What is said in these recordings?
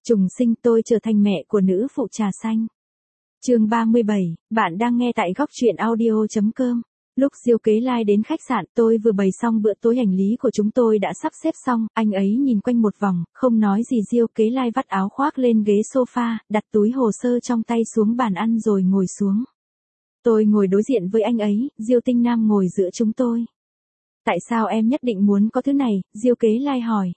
Trùng sinh tôi trở thành mẹ của nữ phụ trà xanh. Chương 37, bạn đang nghe tại góc truyện audio.com. Lúc Diêu Kế Lai đến khách sạn, tôi vừa bày xong bữa tối, hành lý của chúng tôi đã sắp xếp xong, anh ấy nhìn quanh một vòng, không nói gì. Diêu Kế Lai vắt áo khoác lên ghế sofa, đặt túi hồ sơ trong tay xuống bàn ăn rồi ngồi xuống. Tôi ngồi đối diện với anh ấy, Diêu Tinh Nam ngồi giữa chúng tôi. Tại sao em nhất định muốn có thứ này? Diêu Kế Lai hỏi.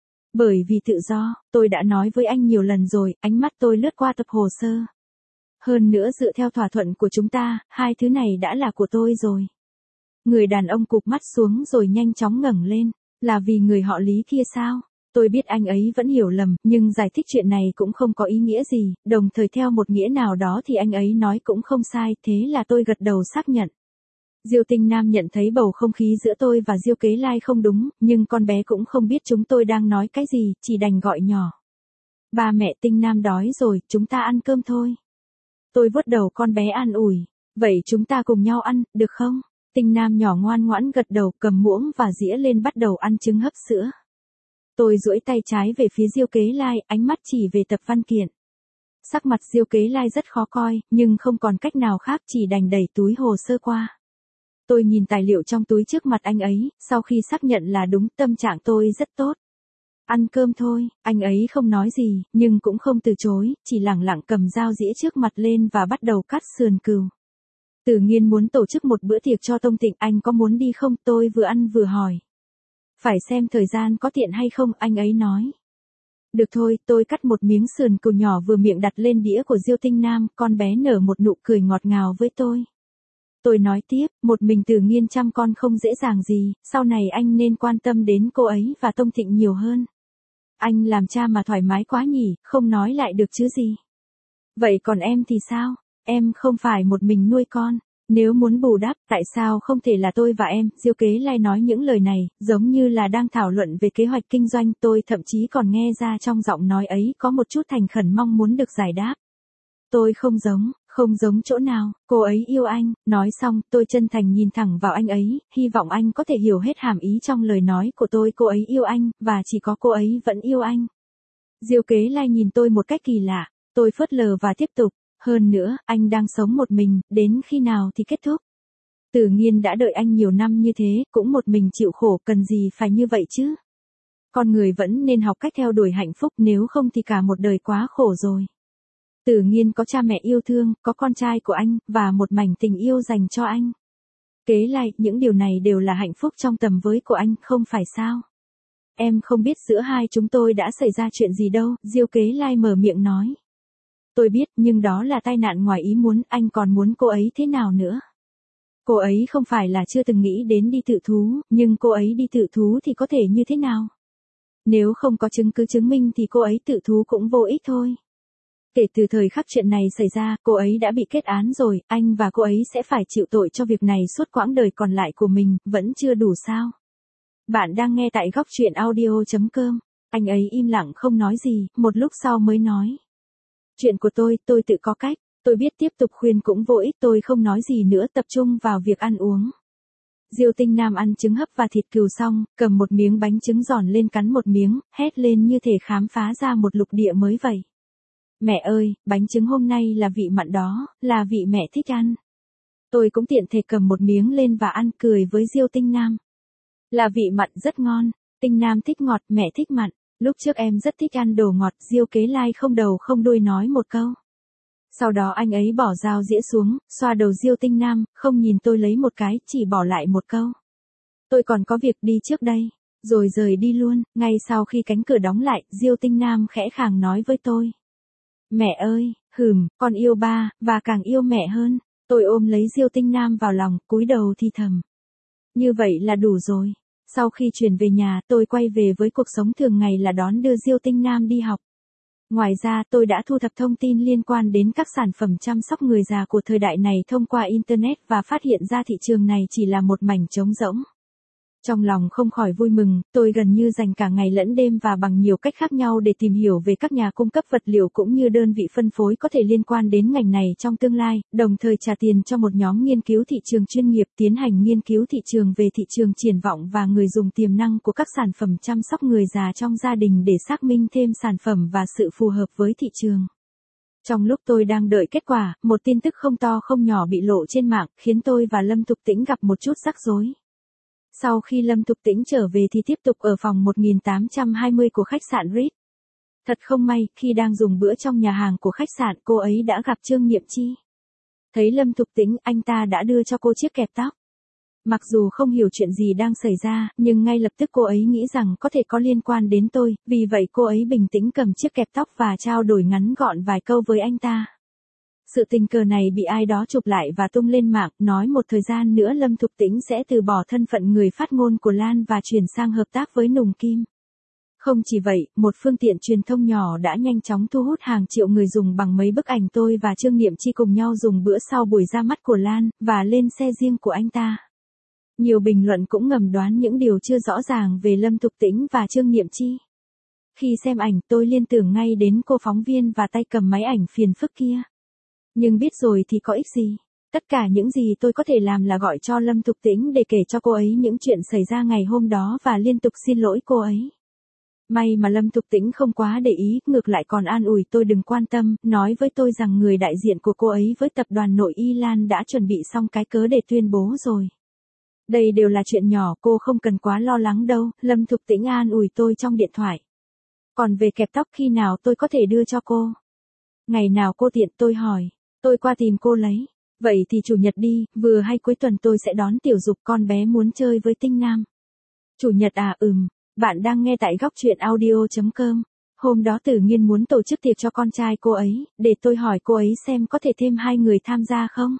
Bởi vì tự do, tôi đã nói với anh nhiều lần rồi. Ánh mắt tôi lướt qua tập hồ sơ. Hơn nữa dựa theo thỏa thuận của chúng ta, hai thứ này đã là của tôi rồi. Người đàn ông cụp mắt xuống rồi nhanh chóng ngẩng lên. Là vì người họ Lý kia sao? Tôi biết anh ấy vẫn hiểu lầm, nhưng giải thích chuyện này cũng không có ý nghĩa gì, đồng thời theo một nghĩa nào đó thì anh ấy nói cũng không sai, thế là tôi gật đầu xác nhận. Diêu Tinh Nam nhận thấy bầu không khí giữa tôi và Diêu Kế Lai không đúng, nhưng con bé cũng không biết chúng tôi đang nói cái gì, chỉ đành gọi nhỏ. Ba mẹ Tinh Nam đói rồi, chúng ta ăn cơm thôi. Tôi vuốt đầu con bé an ủi. Vậy chúng ta cùng nhau ăn, được không? Tinh Nam nhỏ ngoan ngoãn gật đầu, cầm muỗng và dĩa lên bắt đầu ăn trứng hấp sữa. Tôi duỗi tay trái về phía Diêu Kế Lai, ánh mắt chỉ về tập văn kiện. Sắc mặt Diêu Kế Lai rất khó coi, nhưng không còn cách nào khác, chỉ đành đẩy túi hồ sơ qua. Tôi nhìn tài liệu trong túi trước mặt anh ấy, sau khi xác nhận là đúng, tâm trạng tôi rất tốt. Ăn cơm thôi, anh ấy không nói gì, nhưng cũng không từ chối, chỉ lẳng lặng cầm dao dĩa trước mặt lên và bắt đầu cắt sườn cừu. Tự nhiên muốn tổ chức một bữa tiệc cho Tông Tịnh, anh có muốn đi không? Tôi vừa ăn vừa hỏi. Phải xem thời gian có tiện hay không, anh ấy nói. Được thôi, tôi cắt một miếng sườn cừu nhỏ vừa miệng đặt lên đĩa của Diêu Tinh Nam, con bé nở một nụ cười ngọt ngào với tôi. Tôi nói tiếp, một mình Tự Nhiên chăm con không dễ dàng gì, sau này anh nên quan tâm đến cô ấy và Tông Thịnh nhiều hơn. Anh làm cha mà thoải mái quá nhỉ, không nói lại được chứ gì. Vậy còn em thì sao? Em không phải một mình nuôi con. Nếu muốn bù đắp, tại sao không thể là tôi và em? Diêu Kế Lai nói những lời này, giống như là đang thảo luận về kế hoạch kinh doanh. Tôi thậm chí còn nghe ra trong giọng nói ấy có một chút thành khẩn mong muốn được giải đáp. Tôi không giống chỗ nào, cô ấy yêu anh. Nói xong, tôi chân thành nhìn thẳng vào anh ấy, hy vọng anh có thể hiểu hết hàm ý trong lời nói của tôi. Cô ấy yêu anh, và chỉ có cô ấy vẫn yêu anh. Diêu Kế Lai nhìn tôi một cách kỳ lạ, tôi phớt lờ và tiếp tục. Hơn nữa, anh đang sống một mình, đến khi nào thì kết thúc? Tự Nhiên đã đợi anh nhiều năm như thế, cũng một mình chịu khổ, cần gì phải như vậy chứ? Con người vẫn nên học cách theo đuổi hạnh phúc, nếu không thì cả một đời quá khổ rồi. Tự Nhiên có cha mẹ yêu thương, có con trai của anh, và một mảnh tình yêu dành cho anh. Kế Lai, những điều này đều là hạnh phúc trong tầm với của anh, không phải sao? Em không biết giữa hai chúng tôi đã xảy ra chuyện gì đâu, Diêu Kế Lai mở miệng nói. Tôi biết, nhưng đó là tai nạn ngoài ý muốn, anh còn muốn cô ấy thế nào nữa? Cô ấy không phải là chưa từng nghĩ đến đi tự thú, nhưng cô ấy đi tự thú thì có thể như thế nào? Nếu không có chứng cứ chứng minh thì cô ấy tự thú cũng vô ích thôi. Kể từ thời khắc chuyện này xảy ra, cô ấy đã bị kết án rồi, anh và cô ấy sẽ phải chịu tội cho việc này suốt quãng đời còn lại của mình, vẫn chưa đủ sao? Bạn đang nghe tại góc truyện audio.com. Anh ấy im lặng không nói gì, một lúc sau mới nói. Chuyện của tôi tự có cách. Tôi biết tiếp tục khuyên cũng vô ích, tôi không nói gì nữa, tập trung vào việc ăn uống. Diêu Tinh Nam ăn trứng hấp và thịt cừu xong, cầm một miếng bánh trứng giòn lên cắn một miếng, hét lên như thể khám phá ra một lục địa mới vậy. Mẹ ơi, bánh trứng hôm nay là vị mặn đó, là vị mẹ thích ăn. Tôi cũng tiện thể cầm một miếng lên và ăn, cười với Diêu Tinh Nam. Là vị mặn rất ngon, Tinh Nam thích ngọt, mẹ thích mặn. Lúc trước em rất thích ăn đồ ngọt, Diêu Kế Lai không đầu không đuôi nói một câu. Sau đó anh ấy bỏ dao dĩa xuống, xoa đầu Diêu Tinh Nam, không nhìn tôi lấy một cái, chỉ bỏ lại một câu. Tôi còn có việc đi trước đây, rồi rời đi luôn. Ngay sau khi cánh cửa đóng lại, Diêu Tinh Nam khẽ khàng nói với tôi. Mẹ ơi, con yêu ba, và càng yêu mẹ hơn. Tôi ôm lấy Diêu Tinh Nam vào lòng, cúi đầu thì thầm. Như vậy là đủ rồi. Sau khi chuyển về nhà, tôi quay về với cuộc sống thường ngày là đón đưa Diêu Tinh Nam đi học. Ngoài ra, tôi đã thu thập thông tin liên quan đến các sản phẩm chăm sóc người già của thời đại này thông qua Internet và phát hiện ra thị trường này chỉ là một mảnh trống rỗng. Trong lòng không khỏi vui mừng, tôi gần như dành cả ngày lẫn đêm và bằng nhiều cách khác nhau để tìm hiểu về các nhà cung cấp vật liệu cũng như đơn vị phân phối có thể liên quan đến ngành này trong tương lai, đồng thời trả tiền cho một nhóm nghiên cứu thị trường chuyên nghiệp tiến hành nghiên cứu thị trường về thị trường triển vọng và người dùng tiềm năng của các sản phẩm chăm sóc người già trong gia đình để xác minh thêm sản phẩm và sự phù hợp với thị trường. Trong lúc tôi đang đợi kết quả, một tin tức không to không nhỏ bị lộ trên mạng, khiến tôi và Lâm Thục Tĩnh gặp một chút rắc rối. Sau khi Lâm Thục Tĩnh trở về thì tiếp tục ở phòng 1820 của khách sạn Ritz. Thật không may, khi đang dùng bữa trong nhà hàng của khách sạn, cô ấy đã gặp Trương Niệm Chi. Thấy Lâm Thục Tĩnh, anh ta đã đưa cho cô chiếc kẹp tóc. Mặc dù không hiểu chuyện gì đang xảy ra, nhưng ngay lập tức cô ấy nghĩ rằng có thể có liên quan đến tôi, vì vậy cô ấy bình tĩnh cầm chiếc kẹp tóc và trao đổi ngắn gọn vài câu với anh ta. Sự tình cờ này bị ai đó chụp lại và tung lên mạng, nói một thời gian nữa Lâm Thục Tĩnh sẽ từ bỏ thân phận người phát ngôn của Lan và chuyển sang hợp tác với Nùng Kim. Không chỉ vậy, một phương tiện truyền thông nhỏ đã nhanh chóng thu hút hàng triệu người dùng bằng mấy bức ảnh tôi và Trương Niệm Chi cùng nhau dùng bữa sau buổi ra mắt của Lan, và lên xe riêng của anh ta. Nhiều bình luận cũng ngầm đoán những điều chưa rõ ràng về Lâm Thục Tĩnh và Trương Niệm Chi. Khi xem ảnh tôi liên tưởng ngay đến cô phóng viên và tay cầm máy ảnh phiền phức kia. Nhưng biết rồi thì có ích gì. Tất cả những gì tôi có thể làm là gọi cho Lâm Thục Tĩnh để kể cho cô ấy những chuyện xảy ra ngày hôm đó và liên tục xin lỗi cô ấy. May mà Lâm Thục Tĩnh không quá để ý, ngược lại còn an ủi tôi đừng quan tâm, nói với tôi rằng người đại diện của cô ấy với tập đoàn nội y Lan đã chuẩn bị xong cái cớ để tuyên bố rồi. Đây đều là chuyện nhỏ, cô không cần quá lo lắng đâu, Lâm Thục Tĩnh an ủi tôi trong điện thoại. Còn về kẹp tóc khi nào tôi có thể đưa cho cô? Ngày nào cô tiện, tôi hỏi. Tôi qua tìm cô lấy. Vậy thì chủ nhật đi, vừa hay cuối tuần tôi sẽ đón Tiểu Dục, con bé muốn chơi với Tinh Nam. Chủ nhật à? Bạn đang nghe tại góc truyện audio.com. Hôm đó Tử Nghiên muốn tổ chức tiệc cho con trai cô ấy, để tôi hỏi cô ấy xem có thể thêm 2 người tham gia không?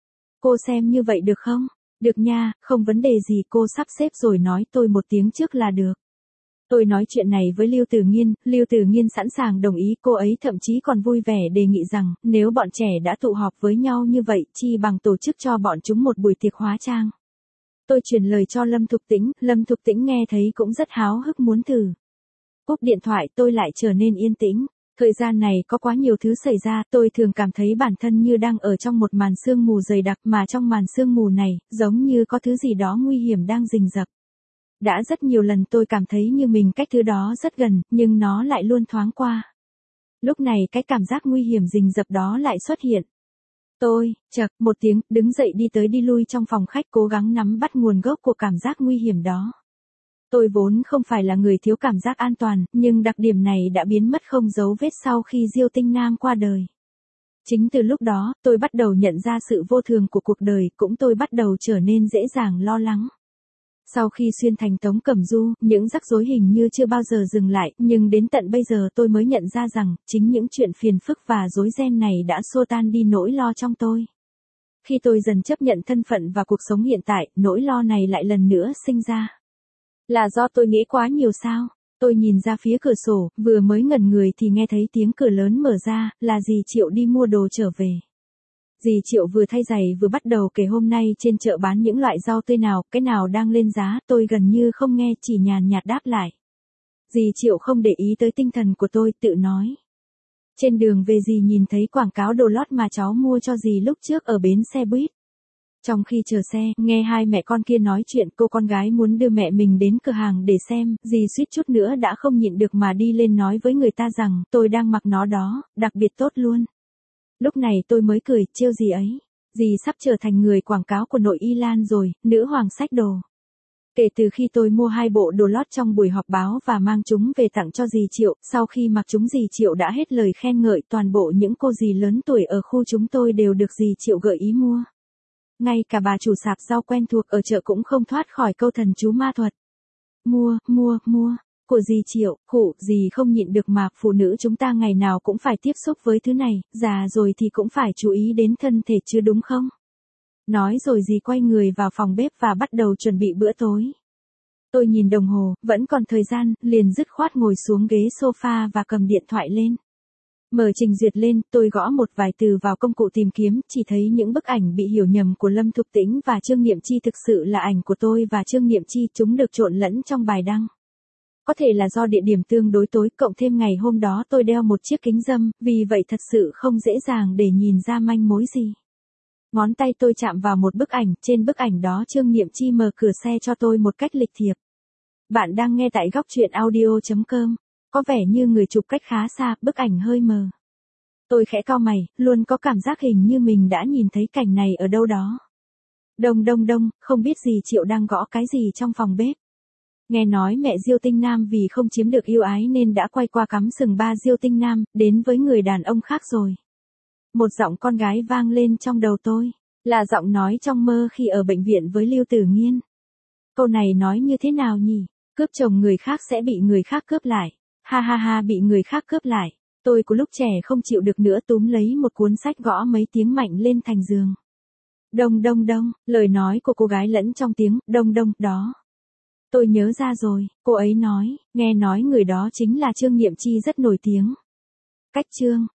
Cô xem như vậy được không? Được nha, không vấn đề gì, cô sắp xếp rồi nói tôi một tiếng trước là được. Tôi nói chuyện này với Lưu Tử Nghiên sẵn sàng đồng ý, cô ấy thậm chí còn vui vẻ đề nghị rằng, nếu bọn trẻ đã tụ họp với nhau như vậy, chi bằng tổ chức cho bọn chúng một buổi tiệc hóa trang. Tôi truyền lời cho Lâm Thục Tĩnh nghe thấy cũng rất háo hức muốn thử. Cúp điện thoại tôi lại trở nên yên tĩnh. Thời gian này có quá nhiều thứ xảy ra, tôi thường cảm thấy bản thân như đang ở trong một màn sương mù dày đặc, mà trong màn sương mù này, giống như có thứ gì đó nguy hiểm đang rình rập. Đã rất nhiều lần tôi cảm thấy như mình cách thứ đó rất gần, nhưng nó lại luôn thoáng qua. Lúc này cái cảm giác nguy hiểm rình rập đó lại xuất hiện. Tôi, chậc, một tiếng, đứng dậy đi tới đi lui trong phòng khách cố gắng nắm bắt nguồn gốc của cảm giác nguy hiểm đó. Tôi vốn không phải là người thiếu cảm giác an toàn, nhưng đặc điểm này đã biến mất không dấu vết sau khi Diêu Tinh Nam qua đời. Chính từ lúc đó, tôi bắt đầu nhận ra sự vô thường của cuộc đời, cũng tôi bắt đầu trở nên dễ dàng lo lắng. Sau khi xuyên thành Tống Cẩm Du, những rắc rối hình như chưa bao giờ dừng lại, nhưng đến tận bây giờ tôi mới nhận ra rằng, chính những chuyện phiền phức và rối ren này đã xua tan đi nỗi lo trong tôi. Khi tôi dần chấp nhận thân phận và cuộc sống hiện tại, nỗi lo này lại lần nữa sinh ra. Là do tôi nghĩ quá nhiều sao? Tôi nhìn ra phía cửa sổ, vừa mới ngẩn người thì nghe thấy tiếng cửa lớn mở ra, là dì Triệu đi mua đồ trở về. Dì Triệu vừa thay giày vừa bắt đầu kể hôm nay trên chợ bán những loại rau tươi nào, cái nào đang lên giá, tôi gần như không nghe, chỉ nhàn nhạt đáp lại. Dì Triệu không để ý tới tinh thần của tôi, tự nói. Trên đường về dì nhìn thấy quảng cáo đồ lót mà cháu mua cho dì lúc trước ở bến xe buýt. Trong khi chờ xe, nghe hai mẹ con kia nói chuyện, cô con gái muốn đưa mẹ mình đến cửa hàng để xem, dì suýt chút nữa đã không nhịn được mà đi lên nói với người ta rằng, tôi đang mặc nó đó, đặc biệt tốt luôn. Lúc này tôi mới cười, trêu dì ấy. Dì sắp trở thành người quảng cáo của nội y Lan rồi, nữ hoàng xách đồ. Kể từ khi tôi mua 2 bộ đồ lót trong buổi họp báo và mang chúng về tặng cho dì Triệu, sau khi mặc chúng dì Triệu đã hết lời khen ngợi, toàn bộ những cô dì lớn tuổi ở khu chúng tôi đều được dì Triệu gợi ý mua. Ngay cả bà chủ sạp rau quen thuộc ở chợ cũng không thoát khỏi câu thần chú ma thuật. Mua, của dì Triệu, dì không nhịn được mà, phụ nữ chúng ta ngày nào cũng phải tiếp xúc với thứ này, già rồi thì cũng phải chú ý đến thân thể chứ đúng không? Nói rồi dì quay người vào phòng bếp và bắt đầu chuẩn bị bữa tối. Tôi nhìn đồng hồ, vẫn còn thời gian, liền dứt khoát ngồi xuống ghế sofa và cầm điện thoại lên. Mở trình duyệt lên, tôi gõ một vài từ vào công cụ tìm kiếm, chỉ thấy những bức ảnh bị hiểu nhầm của Lâm Thục Tĩnh và Trương Niệm Chi thực sự là ảnh của tôi và Trương Niệm Chi, chúng được trộn lẫn trong bài đăng. Có thể là do địa điểm tương đối tối, cộng thêm ngày hôm đó tôi đeo một chiếc kính râm, vì vậy thật sự không dễ dàng để nhìn ra manh mối gì. Ngón tay tôi chạm vào một bức ảnh, trên bức ảnh đó Trương Niệm Chi mở cửa xe cho tôi một cách lịch thiệp. Bạn đang nghe tại góc truyện audio.com. Có vẻ như người chụp cách khá xa, bức ảnh hơi mờ. Tôi khẽ cau mày, luôn có cảm giác hình như mình đã nhìn thấy cảnh này ở đâu đó. Đông đông đông, không biết gì Triệu đang gõ cái gì trong phòng bếp. Nghe nói mẹ Diêu Tinh Nam vì không chiếm được yêu ái nên đã quay qua cắm sừng ba Diêu Tinh Nam, đến với người đàn ông khác rồi. Một giọng con gái vang lên trong đầu tôi, là giọng nói trong mơ khi ở bệnh viện với Lưu Tử Nghiên. Câu này nói như thế nào nhỉ? Cướp chồng người khác sẽ bị người khác cướp lại. Ha ha ha, bị người khác cướp lại. Tôi của lúc trẻ không chịu được nữa, túm lấy một cuốn sách gõ mấy tiếng mạnh lên thành giường. Đông đông đông, lời nói của cô gái lẫn trong tiếng đông đông đó. Tôi nhớ ra rồi, cô ấy nói, nghe nói người đó chính là Trương Niệm Chi rất nổi tiếng. Cách Trương